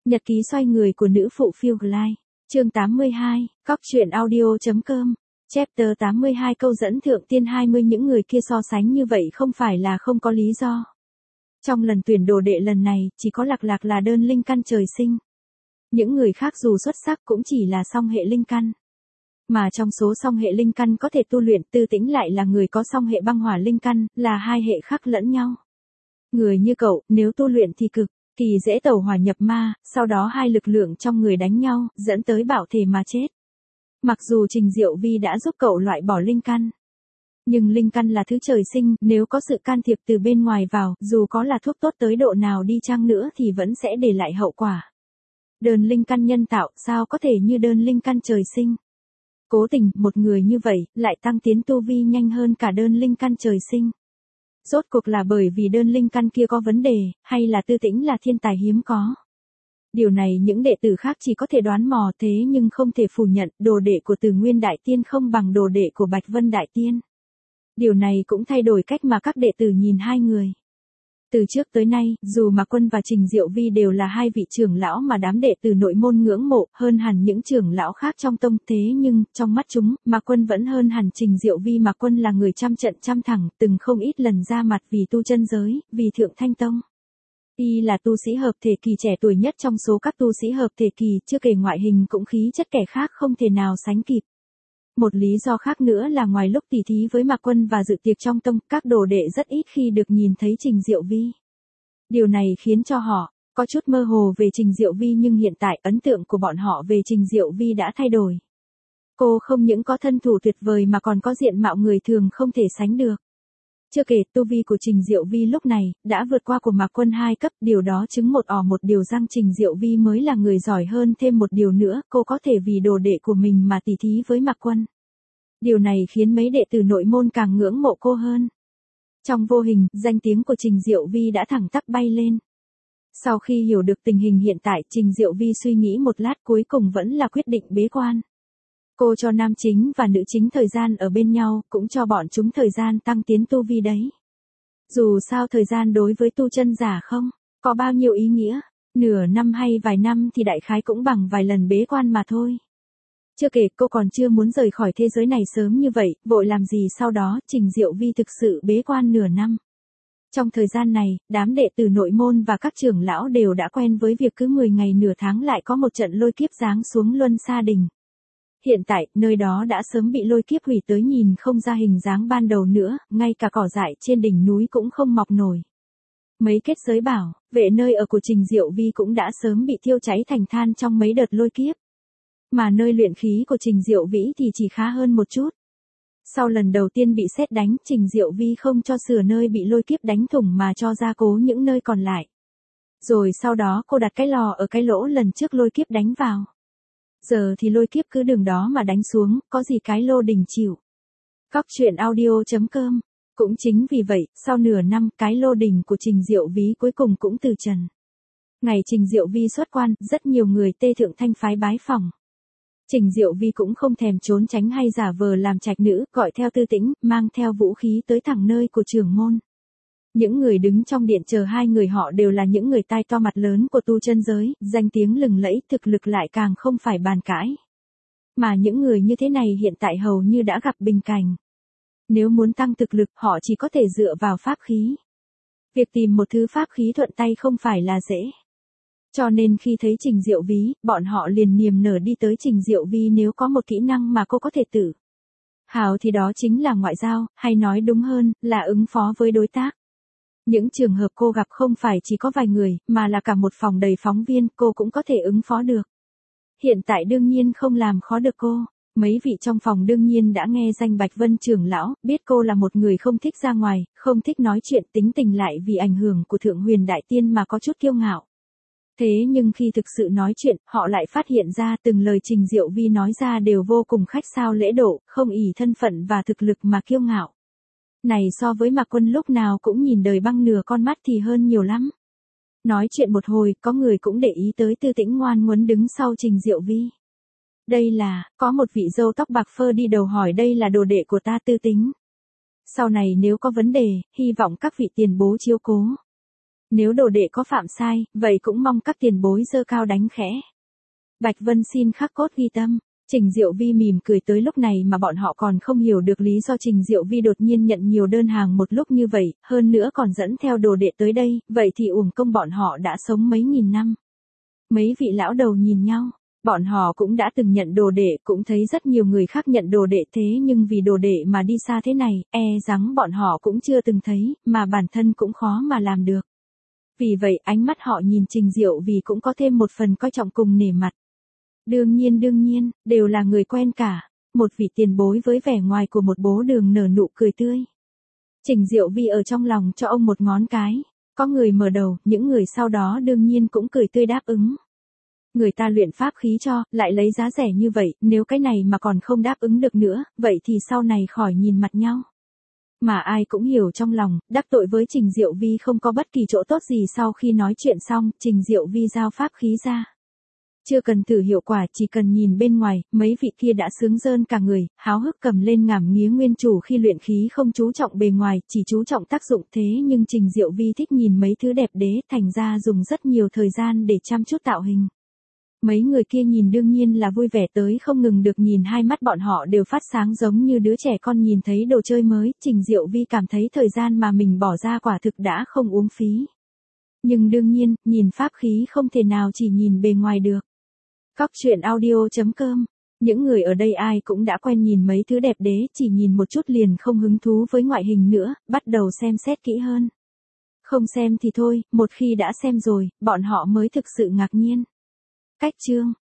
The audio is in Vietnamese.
Nhật ký xoay người của nữ phụ Phiêu Glide. Chương 82, Cóc truyện audio.com. Chapter 82 câu dẫn thượng tiên 20. Những người kia so sánh như vậy không phải là không có lý do. Trong lần tuyển đồ đệ lần này, chỉ có Lạc Lạc là đơn linh căn trời sinh. Những người khác dù xuất sắc cũng chỉ là song hệ linh căn. Mà trong số song hệ linh căn có thể tu luyện, Tư Tĩnh lại là người có song hệ băng hỏa linh căn, là hai hệ khác lẫn nhau. Người như cậu, nếu tu luyện thì cực kỳ dễ tẩu hỏa nhập ma, sau đó hai lực lượng trong người đánh nhau, dẫn tới bạo thể mà chết. Mặc dù Trình Diệu Vi đã giúp cậu loại bỏ linh căn, nhưng linh căn là thứ trời sinh, nếu có sự can thiệp từ bên ngoài vào, dù có là thuốc tốt tới độ nào đi chăng nữa thì vẫn sẽ để lại hậu quả. Đơn linh căn nhân tạo, sao có thể như đơn linh căn trời sinh? Cố tình, một người như vậy, lại tăng tiến tu vi nhanh hơn cả đơn linh căn trời sinh. Rốt cuộc là bởi vì đơn linh căn kia có vấn đề, hay là Tư Tĩnh là thiên tài hiếm có? Điều này những đệ tử khác chỉ có thể đoán mò, thế nhưng không thể phủ nhận, đồ đệ của Từ Nguyên Đại Tiên không bằng đồ đệ của Bạch Vân Đại Tiên. Điều này cũng thay đổi cách mà các đệ tử nhìn hai người. Từ trước tới nay, dù Mạc Quân và Trình Diệu Vi đều là hai vị trưởng lão mà đám đệ tử nội môn ngưỡng mộ hơn hẳn những trưởng lão khác trong tông, thế nhưng, trong mắt chúng, Mạc Quân vẫn hơn hẳn Trình Diệu Vi. Mạc Quân là người trăm trận trăm thắng, từng không ít lần ra mặt vì tu chân giới, vì Thượng Thanh Tông. Y là tu sĩ hợp thể kỳ trẻ tuổi nhất trong số các tu sĩ hợp thể kỳ, chưa kể ngoại hình cũng khí chất kẻ khác không thể nào sánh kịp. Một lý do khác nữa là ngoài lúc tỉ thí với Mạc Quân và dự tiệc trong tông, các đồ đệ rất ít khi được nhìn thấy Trình Diệu Vi. Điều này khiến cho họ có chút mơ hồ về Trình Diệu Vi, nhưng hiện tại ấn tượng của bọn họ về Trình Diệu Vi đã thay đổi. Cô không những có thân thủ tuyệt vời mà còn có diện mạo người thường không thể sánh được. Chưa kể, tu vi của Trình Diệu Vi lúc này đã vượt qua của Mạc Quân 2 cấp, điều đó chứng một điều rằng Trình Diệu Vi mới là người giỏi hơn, thêm một điều nữa, cô có thể vì đồ đệ của mình mà tỉ thí với Mạc Quân. Điều này khiến mấy đệ tử nội môn càng ngưỡng mộ cô hơn. Trong vô hình, danh tiếng của Trình Diệu Vi đã thẳng tắp bay lên. Sau khi hiểu được tình hình hiện tại, Trình Diệu Vi suy nghĩ một lát, cuối cùng vẫn là quyết định bế quan. Cô cho nam chính và nữ chính thời gian ở bên nhau, cũng cho bọn chúng thời gian tăng tiến tu vi đấy. Dù sao thời gian đối với tu chân giả không có bao nhiêu ý nghĩa, nửa năm hay vài năm thì đại khái cũng bằng vài lần bế quan mà thôi. Chưa kể, cô còn chưa muốn rời khỏi thế giới này sớm như vậy, vội làm gì sau đó. Trình Diệu Vi thực sự bế quan nửa năm. Trong thời gian này, đám đệ tử nội môn và các trưởng lão đều đã quen với việc cứ 10 ngày nửa tháng lại có một trận lôi kiếp giáng xuống Luân Sa Đình. Hiện tại, nơi đó đã sớm bị lôi kiếp hủy tới nhìn không ra hình dáng ban đầu nữa, ngay cả cỏ dại trên đỉnh núi cũng không mọc nổi. Mấy kết giới bảo vệ nơi ở của Trình Diệu Vi cũng đã sớm bị thiêu cháy thành than trong mấy đợt lôi kiếp. Mà nơi luyện khí của Trình Diệu Vĩ thì chỉ khá hơn một chút. Sau lần đầu tiên bị sét đánh, Trình Diệu Vi không cho sửa nơi bị lôi kiếp đánh thủng mà cho gia cố những nơi còn lại. Rồi sau đó cô đặt cái lò ở cái lỗ lần trước lôi kiếp đánh vào. Giờ thì lôi kiếp cứ đường đó mà đánh xuống, có gì cái lô đình chịu. Cóc truyện audio.com. Cũng chính vì vậy, sau nửa năm, cái lô đình của Trình Diệu Vi cuối cùng cũng từ trần. Ngày Trình Diệu Vi xuất quan, rất nhiều người Tê Thượng Thanh phái bái phỏng. Trình Diệu Vi cũng không thèm trốn tránh hay giả vờ làm trạch nữ, gọi theo Tư Tĩnh, mang theo vũ khí tới thẳng nơi của trưởng môn. Những người đứng trong điện chờ hai người họ đều là những người tai to mặt lớn của tu chân giới, danh tiếng lừng lẫy, thực lực lại càng không phải bàn cãi. Mà những người như thế này hiện tại hầu như đã gặp bình cảnh. Nếu muốn tăng thực lực, họ chỉ có thể dựa vào pháp khí. Việc tìm một thứ pháp khí thuận tay không phải là dễ. Cho nên khi thấy Trình Diệu Vi, bọn họ liền niềm nở đi tới Trình Diệu Vi. Nếu có một kỹ năng mà cô có thể tự hào thì đó chính là ngoại giao, hay nói đúng hơn, là ứng phó với đối tác. Những trường hợp cô gặp không phải chỉ có vài người, mà là cả một phòng đầy phóng viên, cô cũng có thể ứng phó được. Hiện tại đương nhiên không làm khó được cô. Mấy vị trong phòng đương nhiên đã nghe danh Bạch Vân trưởng lão, biết cô là một người không thích ra ngoài, không thích nói chuyện, tính tình lại vì ảnh hưởng của Thượng Huyền Đại Tiên mà có chút kiêu ngạo. Thế nhưng khi thực sự nói chuyện, họ lại phát hiện ra từng lời Trình Diệu Vi nói ra đều vô cùng khách sáo lễ độ, không ỷ thân phận và thực lực mà kiêu ngạo. Này so với Mạc Quân lúc nào cũng nhìn đời băng nửa con mắt thì hơn nhiều lắm. Nói chuyện một hồi, có người cũng để ý tới Tư Tĩnh ngoan ngoãn đứng sau Trình Diệu Vi. Đây là, có một vị dâu tóc bạc phơ đi đầu hỏi đây là đồ đệ của ta Tư Tĩnh. Sau này nếu có vấn đề, hy vọng các vị tiền bối chiếu cố. Nếu đồ đệ có phạm sai, vậy cũng mong các tiền bối giơ cao đánh khẽ. Bạch Vân xin khắc cốt ghi tâm. Trình Diệu Vi mỉm cười tới lúc này mà bọn họ còn không hiểu được lý do Trình Diệu Vi đột nhiên nhận nhiều đơn hàng một lúc như vậy, hơn nữa còn dẫn theo đồ đệ tới đây, vậy thì uổng công bọn họ đã sống mấy nghìn năm. Mấy vị lão đầu nhìn nhau, bọn họ cũng đã từng nhận đồ đệ, cũng thấy rất nhiều người khác nhận đồ đệ thế nhưng vì đồ đệ mà đi xa thế này, rằng bọn họ cũng chưa từng thấy, mà bản thân cũng khó mà làm được. Vì vậy ánh mắt họ nhìn Trình Diệu Vi cũng có thêm một phần coi trọng cùng nể mặt. Đương nhiên, đều là người quen cả. Một vị tiền bối với vẻ ngoài của một bố đường nở nụ cười tươi. Trình Diệu Vi ở trong lòng cho ông một ngón cái. Có người mở đầu, những người sau đó đương nhiên cũng cười tươi đáp ứng. Người ta luyện pháp khí cho, lại lấy giá rẻ như vậy, nếu cái này mà còn không đáp ứng được nữa, vậy thì sau này khỏi nhìn mặt nhau. Mà ai cũng hiểu trong lòng, đắc tội với Trình Diệu Vi không có bất kỳ chỗ tốt gì. Sau khi nói chuyện xong, Trình Diệu Vi giao pháp khí ra. Chưa cần thử hiệu quả, chỉ cần nhìn bên ngoài, mấy vị kia đã sướng rơn cả người, háo hức cầm lên ngảm nghía nguyên chủ. Khi luyện khí không chú trọng bề ngoài, chỉ chú trọng tác dụng, thế nhưng Trình Diệu Vi thích nhìn mấy thứ đẹp đẽ, thành ra dùng rất nhiều thời gian để chăm chút tạo hình. Mấy người kia nhìn đương nhiên là vui vẻ tới không ngừng được, nhìn hai mắt bọn họ đều phát sáng giống như đứa trẻ con nhìn thấy đồ chơi mới. Trình Diệu Vi cảm thấy thời gian mà mình bỏ ra quả thực đã không uổng phí. Nhưng đương nhiên, nhìn pháp khí không thể nào chỉ nhìn bề ngoài được. Cóc truyện audio.com. Những người ở đây ai cũng đã quen nhìn mấy thứ đẹp đẽ, chỉ nhìn một chút liền không hứng thú với ngoại hình nữa, bắt đầu xem xét kỹ hơn. Không xem thì thôi, một khi đã xem rồi, bọn họ mới thực sự ngạc nhiên. Cách chương